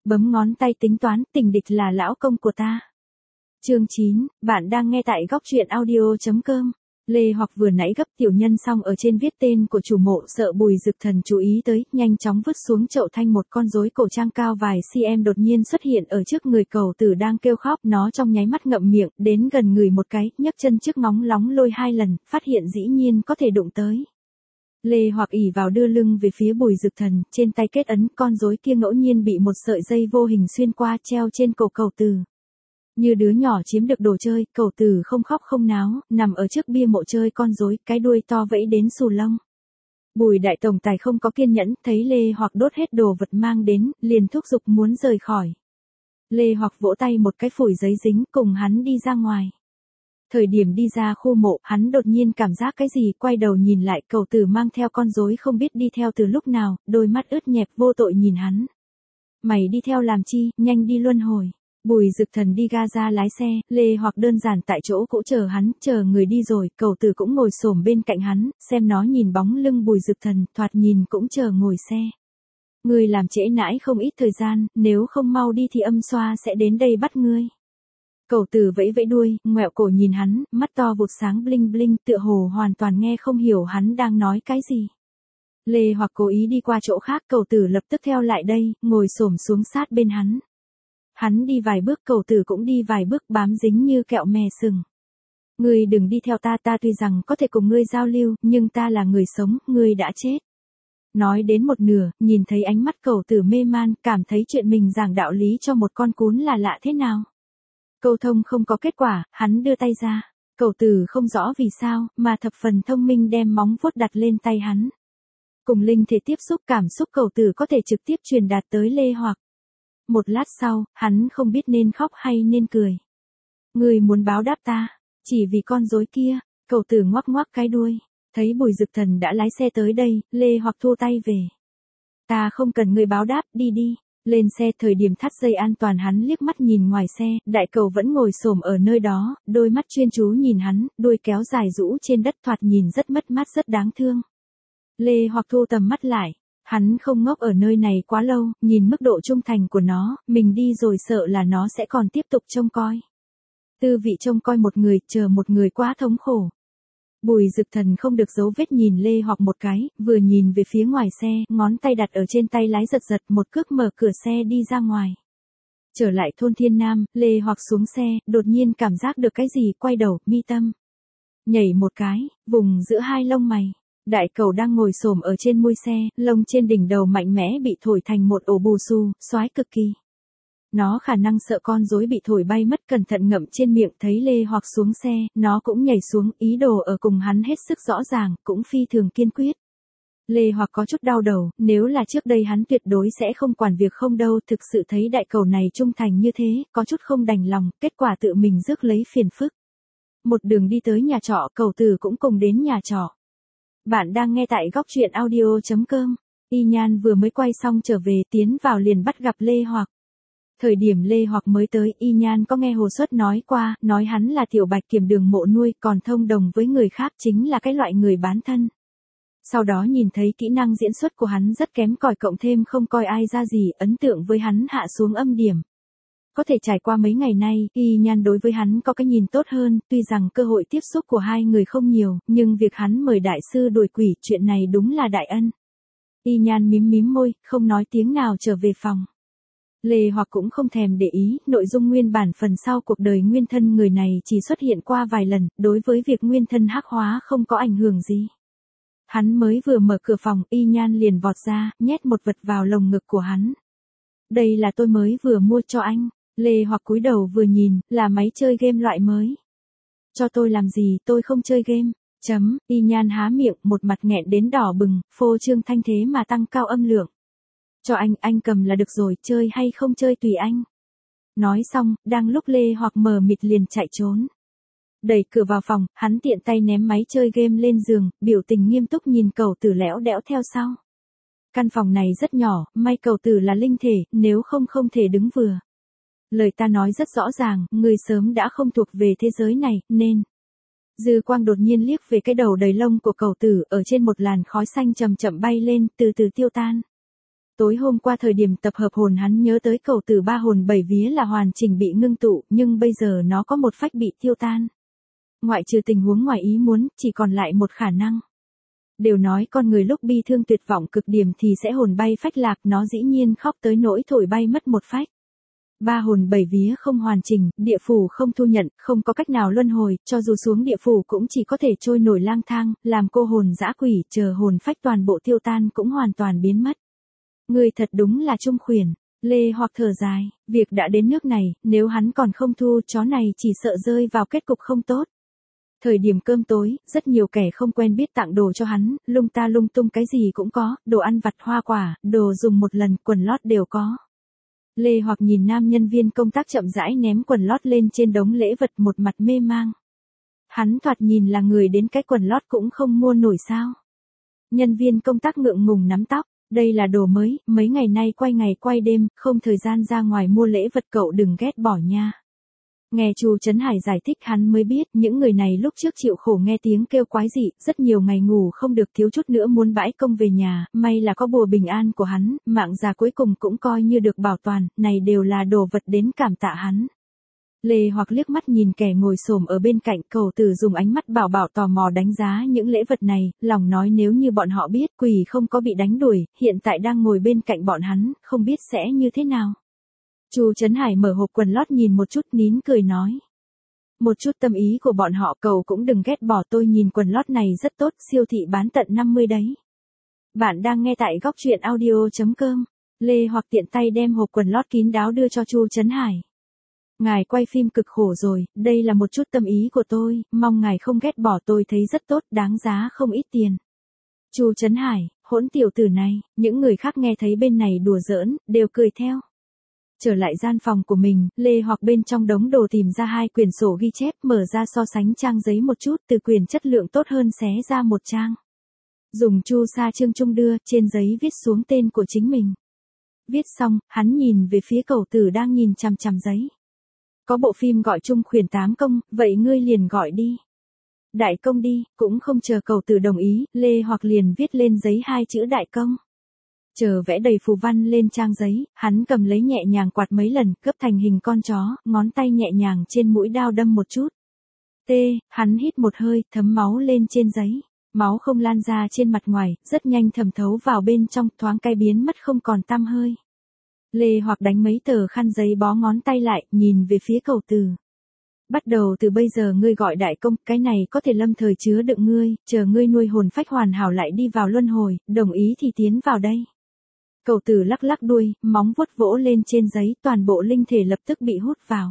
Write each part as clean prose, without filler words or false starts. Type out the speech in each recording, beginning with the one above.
bấm ngón tay tính toán, tình địch là lão công của ta. Chương 9, bạn đang nghe tại góc truyện audio.com. Lê Hoặc vừa nãy gấp tiểu nhân xong ở trên viết tên của chủ mộ, sợ Bùi Dực Thần chú ý tới, nhanh chóng vứt xuống chậu thanh một con rối cổ trang cao vài cm đột nhiên xuất hiện ở trước người Cẩu Tử đang kêu khóc, nó trong nháy mắt ngậm miệng, đến gần người một cái, nhấc chân trước ngóng lóng lôi 2 lần, phát hiện dĩ nhiên có thể đụng tới. Lê Hoặc ỉ vào đưa lưng về phía Bùi Dực Thần, trên tay kết ấn, con rối kia ngẫu nhiên bị một sợi dây vô hình xuyên qua treo trên cổ Cẩu Tử. Như đứa nhỏ chiếm được đồ chơi, Cẩu Tử không khóc không náo, nằm ở trước bia mộ chơi con rối, cái đuôi to vẫy đến xù lông. Bùi đại tổng tài không có kiên nhẫn, thấy Lê Hoặc đốt hết đồ vật mang đến, liền thúc giục muốn rời khỏi. Lê Hoặc vỗ tay một cái phủi giấy dính, cùng hắn đi ra ngoài. Thời điểm đi ra khu mộ, hắn đột nhiên cảm giác cái gì, quay đầu nhìn lại, Cẩu Tử mang theo con rối không biết đi theo từ lúc nào, đôi mắt ướt nhẹp vô tội nhìn hắn. Mày đi theo làm chi, nhanh đi luân hồi. Bùi Dực Thần đi ga ra lái xe, Lê Hoặc đơn giản tại chỗ cũ chờ hắn, chờ người đi rồi, Cẩu Tử cũng ngồi xổm bên cạnh hắn, xem nó nhìn bóng lưng Bùi Dực Thần, thoạt nhìn cũng chờ ngồi xe. Ngươi làm trễ nãi không ít thời gian, nếu không mau đi thì âm xoa sẽ đến đây bắt ngươi. Cẩu Tử vẫy vẫy đuôi, ngoẹo cổ nhìn hắn, mắt to vụt sáng bling bling, tựa hồ hoàn toàn nghe không hiểu hắn đang nói cái gì. Lê Hoặc cố ý đi qua chỗ khác, Cẩu Tử lập tức theo lại đây, ngồi xổm xuống sát bên hắn. Hắn đi vài bước, Cẩu Tử cũng đi vài bước, bám dính như kẹo mè sừng. Ngươi đừng đi theo ta, ta tuy rằng có thể cùng ngươi giao lưu, nhưng ta là người sống, ngươi đã chết. Nói đến một nửa, nhìn thấy ánh mắt Cẩu Tử mê man, cảm thấy chuyện mình giảng đạo lý cho một con cún là lạ thế nào. Câu thông không có kết quả, hắn đưa tay ra. Cẩu Tử không rõ vì sao, mà thập phần thông minh đem móng vuốt đặt lên tay hắn. Cùng linh thể tiếp xúc, cảm xúc Cẩu Tử có thể trực tiếp truyền đạt tới Lê Hoặc. Một lát sau, hắn không biết nên khóc hay nên cười. Ngươi muốn báo đáp ta, chỉ vì con rối kia. Cẩu Tử ngoắc ngoắc cái đuôi. Thấy Bùi Dực Thần đã lái xe tới đây, Lê Hoặc thu tay về. Ta không cần ngươi báo đáp, đi đi. Lên xe, thời điểm thắt dây an toàn hắn liếc mắt nhìn ngoài xe, đại cầu vẫn ngồi xổm ở nơi đó, đôi mắt chuyên chú nhìn hắn, đuôi kéo dài rũ trên đất, thoạt nhìn rất mất mát, rất đáng thương. Lê Hoặc thu tầm mắt lại. Hắn không ngốc ở nơi này quá lâu, nhìn mức độ trung thành của nó, mình đi rồi sợ là nó sẽ còn tiếp tục trông coi. Tư vị trông coi một người, chờ một người quá thống khổ. Bùi Dực Thần không được giấu vết nhìn Lê Hoặc một cái, vừa nhìn về phía ngoài xe, ngón tay đặt ở trên tay lái giật giật, một cước mở cửa xe đi ra ngoài. Trở lại thôn Thiên Nam, Lê Hoặc xuống xe, đột nhiên cảm giác được cái gì, quay đầu, mi tâm. Nhảy một cái, vùng giữa hai lông mày. Đại cầu đang ngồi xổm ở trên mui xe, lông trên đỉnh đầu mạnh mẽ bị thổi thành một ổ bù xù, xoái cực kỳ. Nó khả năng sợ con rối bị thổi bay mất, cẩn thận ngậm trên miệng, thấy Lê Hoặc xuống xe, nó cũng nhảy xuống, ý đồ ở cùng hắn hết sức rõ ràng, cũng phi thường kiên quyết. Lê Hoặc có chút đau đầu, nếu là trước đây hắn tuyệt đối sẽ không quản việc không đâu, thực sự thấy đại cầu này trung thành như thế, có chút không đành lòng, kết quả tự mình rước lấy phiền phức. Một đường đi tới nhà trọ, Cẩu Tử cũng cùng đến nhà trọ. Bạn đang nghe tại góc truyện audio.com. Y Nhan vừa mới quay xong trở về, tiến vào liền bắt gặp Lê Hoặc. Thời điểm Lê Hoặc mới tới, Y Nhan có nghe Hồ Xuất nói qua, nói hắn là tiểu bạch kiểm đường mộ nuôi, còn thông đồng với người khác, chính là cái loại người bán thân. Sau đó nhìn thấy kỹ năng diễn xuất của hắn rất kém cỏi, cộng thêm không coi ai ra gì, ấn tượng với hắn hạ xuống âm điểm. Có thể trải qua mấy ngày nay, Y Nhan đối với hắn có cái nhìn tốt hơn, tuy rằng cơ hội tiếp xúc của hai người không nhiều, nhưng việc hắn mời đại sư đuổi quỷ, chuyện này đúng là đại ân. Y Nhan mím mím môi, không nói tiếng nào trở về phòng. Lê Hoặc cũng không thèm để ý, nội dung nguyên bản phần sau cuộc đời nguyên thân người này chỉ xuất hiện qua vài lần, đối với việc nguyên thân hắc hóa không có ảnh hưởng gì. Hắn mới vừa mở cửa phòng, Y Nhan liền vọt ra, nhét một vật vào lồng ngực của hắn. Đây là tôi mới vừa mua cho anh. Lê Hoặc cúi đầu vừa nhìn, là máy chơi game loại mới. Cho tôi làm gì, tôi không chơi game. Y Nhan há miệng, một mặt nghẹn đến đỏ bừng, phô trương thanh thế mà tăng cao âm lượng. Cho anh cầm là được rồi, chơi hay không chơi tùy anh. Nói xong, đang lúc Lê Hoặc mờ mịt liền chạy trốn. Đẩy cửa vào phòng, hắn tiện tay ném máy chơi game lên giường, biểu tình nghiêm túc nhìn Cẩu Tử lẽo đẽo theo sau. Căn phòng này rất nhỏ, may Cẩu Tử là linh thể, nếu không thể đứng vừa. Lời ta nói rất rõ ràng, người sớm đã không thuộc về thế giới này, nên. Dư quang đột nhiên liếc về cái đầu đầy lông của Cẩu Tử, ở trên một làn khói xanh chậm chậm bay lên, từ từ tiêu tan. Tối hôm qua thời điểm tập hợp hồn hắn nhớ tới cầu từ ba hồn bảy vía là hoàn chỉnh bị ngưng tụ, nhưng bây giờ nó có một phách bị tiêu tan. Ngoại trừ tình huống ngoài ý muốn, chỉ còn lại một khả năng. Đều nói con người lúc bi thương tuyệt vọng cực điểm thì sẽ hồn bay phách lạc, nó dĩ nhiên khóc tới nỗi thổi bay mất một phách. Ba hồn bảy vía không hoàn chỉnh, địa phủ không thu nhận, không có cách nào luân hồi, cho dù xuống địa phủ cũng chỉ có thể trôi nổi lang thang, làm cô hồn dã quỷ, chờ hồn phách toàn bộ tiêu tan cũng hoàn toàn biến mất. Người thật đúng là trung khuyển. Lê Hoặc thở dài, việc đã đến nước này, nếu hắn còn không thu chó này chỉ sợ rơi vào kết cục không tốt. Thời điểm cơm tối, rất nhiều kẻ không quen biết tặng đồ cho hắn, lung ta lung tung cái gì cũng có, đồ ăn vặt hoa quả, đồ dùng một lần, quần lót đều có. Lê Hoặc nhìn nam nhân viên công tác chậm rãi ném quần lót lên trên đống lễ vật, một mặt mê mang. Hắn thoạt nhìn là người đến cái quần lót cũng không mua nổi sao. Nhân viên công tác ngượng ngùng nắm tóc, đây là đồ mới, mấy ngày nay ngày quay đêm, không thời gian ra ngoài mua lễ vật, cậu đừng ghét bỏ nha. Nghe Chu Trấn Hải giải thích hắn mới biết, những người này lúc trước chịu khổ nghe tiếng kêu quái dị, rất nhiều ngày ngủ không được, thiếu chút nữa muốn bãi công về nhà, may là có bùa bình an của hắn, mạng già cuối cùng cũng coi như được bảo toàn, này đều là đồ vật đến cảm tạ hắn. Lê Hoặc liếc mắt nhìn kẻ ngồi xổm ở bên cạnh, Cầu Tử dùng ánh mắt bảo bảo tò mò đánh giá những lễ vật này, lòng nói nếu như bọn họ biết quỷ không có bị đánh đuổi, hiện tại đang ngồi bên cạnh bọn hắn, không biết sẽ như thế nào. Chu Trấn Hải mở hộp quần lót nhìn một chút, nín cười nói. Một chút tâm ý của bọn họ cậu cũng đừng ghét bỏ, tôi nhìn quần lót này rất tốt, siêu thị bán tận 50 đấy. Bạn đang nghe tại góc truyện audio.com. Lê Hoặc tiện tay đem hộp quần lót kín đáo đưa cho Chu Trấn Hải. Ngài quay phim cực khổ rồi, đây là một chút tâm ý của tôi, mong ngài không ghét bỏ, tôi thấy rất tốt, đáng giá không ít tiền. Chu Trấn Hải, hỗn tiểu tử này, những người khác nghe thấy bên này đùa giỡn, đều cười theo. Trở lại gian phòng của mình, Lê Hoặc bên trong đống đồ tìm ra 2 quyển sổ ghi chép, mở ra so sánh trang giấy một chút, từ quyển chất lượng tốt hơn xé ra một trang. Dùng chu sa chương trung đưa, trên giấy viết xuống tên của chính mình. Viết xong, hắn nhìn về phía Cầu Tử đang nhìn chằm chằm giấy. Có bộ phim gọi Trung Khuyển 8 công, vậy ngươi liền gọi đi. Đại công đi, cũng không chờ Cầu Tử đồng ý, Lê Hoặc liền viết lên giấy 2 chữ đại công. Chờ vẽ đầy phù văn lên trang giấy, hắn cầm lấy nhẹ nhàng quạt mấy lần, gấp thành hình con chó, ngón tay nhẹ nhàng trên mũi dao đâm một chút. Hắn hít một hơi, thấm máu lên trên giấy. Máu không lan ra trên mặt ngoài, rất nhanh thẩm thấu vào bên trong, thoáng cái biến mất không còn tăm hơi. Lê Hoặc đánh mấy tờ khăn giấy bó ngón tay lại, nhìn về phía Cầu Tử. Bắt đầu từ bây giờ ngươi gọi đại công, cái này có thể lâm thời chứa đựng ngươi, chờ ngươi nuôi hồn phách hoàn hảo lại đi vào luân hồi, đồng ý thì tiến vào đây. Cầu Tử lắc lắc đuôi, móng vuốt vỗ lên trên giấy, toàn bộ linh thể lập tức bị hút vào.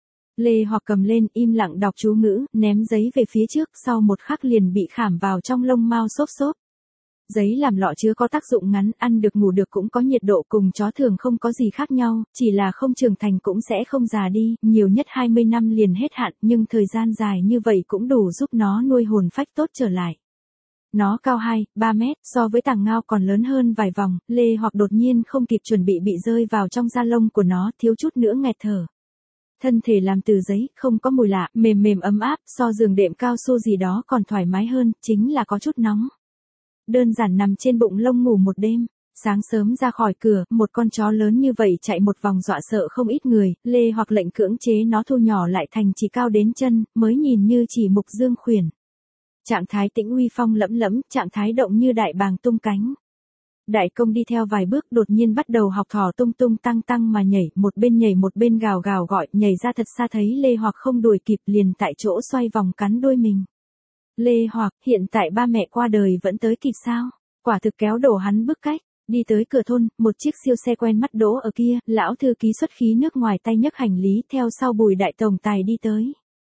Lê Hoặc cầm lên, im lặng đọc chú ngữ, ném giấy về phía trước, sau một khắc liền bị khảm vào trong lông mao xốp xốp. Giấy làm lọ chứa có tác dụng ngắn, ăn được ngủ được, cũng có nhiệt độ, cùng chó thường không có gì khác nhau, chỉ là không trưởng thành cũng sẽ không già đi, nhiều nhất 20 năm liền hết hạn, nhưng thời gian dài như vậy cũng đủ giúp nó nuôi hồn phách tốt trở lại. Nó cao 2-3 mét, so với tàng ngao còn lớn hơn vài vòng, Lê Hoặc đột nhiên không kịp chuẩn bị rơi vào trong da lông của nó, thiếu chút nữa nghẹt thở. Thân thể làm từ giấy, không có mùi lạ, mềm mềm ấm áp, so giường đệm cao su gì đó còn thoải mái hơn, chính là có chút nóng. Đơn giản nằm trên bụng lông ngủ một đêm. Sáng sớm ra khỏi cửa, một con chó lớn như vậy chạy một vòng dọa sợ không ít người, Lê Hoặc lệnh cưỡng chế nó thu nhỏ lại thành chỉ cao đến chân, mới nhìn như chỉ mục dương khuyển. Trạng thái tĩnh uy phong lẫm lẫm, trạng thái động như đại bàng tung cánh. Đại công đi theo vài bước, đột nhiên bắt đầu học thỏ tung tung tăng tăng mà nhảy một bên gào gào gọi, nhảy ra thật xa, thấy Lê Hoặc không đuổi kịp liền tại chỗ xoay vòng cắn đuôi mình. Lê Hoặc, hiện tại ba mẹ qua đời vẫn tới kịp sao? Quả thực kéo đổ hắn bức cách. Đi tới cửa thôn, một chiếc siêu xe quen mắt đỗ ở kia, lão thư ký xuất khí nước ngoài tay nhấc hành lý, theo sau Bùi đại tổng tài đi tới.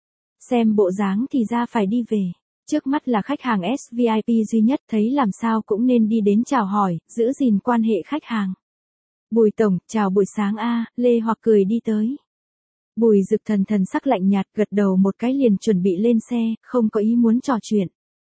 Xem bộ dáng thì ra phải đi về. Trước mắt là khách hàng SVIP duy nhất, thấy làm sao cũng nên đi đến chào hỏi, giữ gìn quan hệ khách hàng. Bùi tổng, chào buổi sáng a. Lê Hoặc cười đi tới. Bùi Dực thần sắc lạnh nhạt, gật đầu một cái liền chuẩn bị lên xe, không có ý muốn trò chuyện.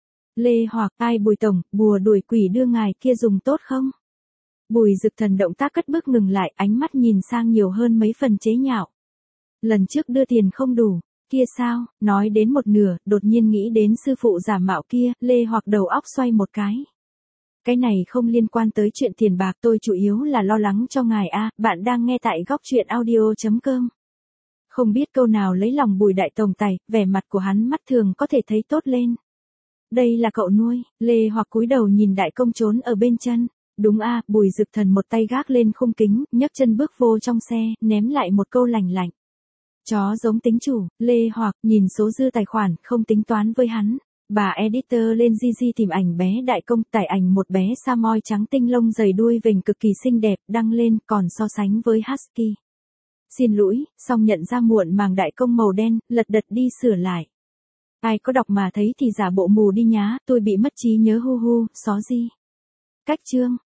Lê Hoặc, ai Bùi tổng, bùa đuổi quỷ đưa ngài kia dùng tốt không? Bùi Dực thần động tác cất bước ngừng lại, ánh mắt nhìn sang nhiều hơn mấy phần chế nhạo. Lần trước đưa tiền không đủ. Kia sao, nói đến một nửa, đột nhiên nghĩ đến sư phụ giả mạo kia, Lê Hoặc đầu óc xoay một cái. Cái này không liên quan tới chuyện tiền bạc, tôi chủ yếu là lo lắng cho ngài a. Bạn đang nghe tại góc truyện audio.com. Không biết câu nào lấy lòng Bùi đại tổng tài, vẻ mặt của hắn mắt thường có thể thấy tốt lên. Đây là cậu nuôi, Lê Hoặc cúi đầu nhìn đại công trốn ở bên chân. Đúng a. Bùi Dực Thần một tay gác lên khung kính, nhấc chân bước vô trong xe, ném lại một câu lành lạnh. Chó giống tính chủ. Lê Hoặc nhìn số dư tài khoản, không tính toán với hắn. Bà editor lên Gigi tìm ảnh bé đại công, tải ảnh một bé Samoy trắng tinh lông dày đuôi vểnh cực kỳ xinh đẹp, đăng lên, còn so sánh với Husky. Xin lỗi, xong nhận ra muộn màng đại công màu đen, lật đật đi sửa lại. Ai có đọc mà thấy thì giả bộ mù đi nhá, tôi bị mất trí nhớ hu hu, xó gì. Cách chương.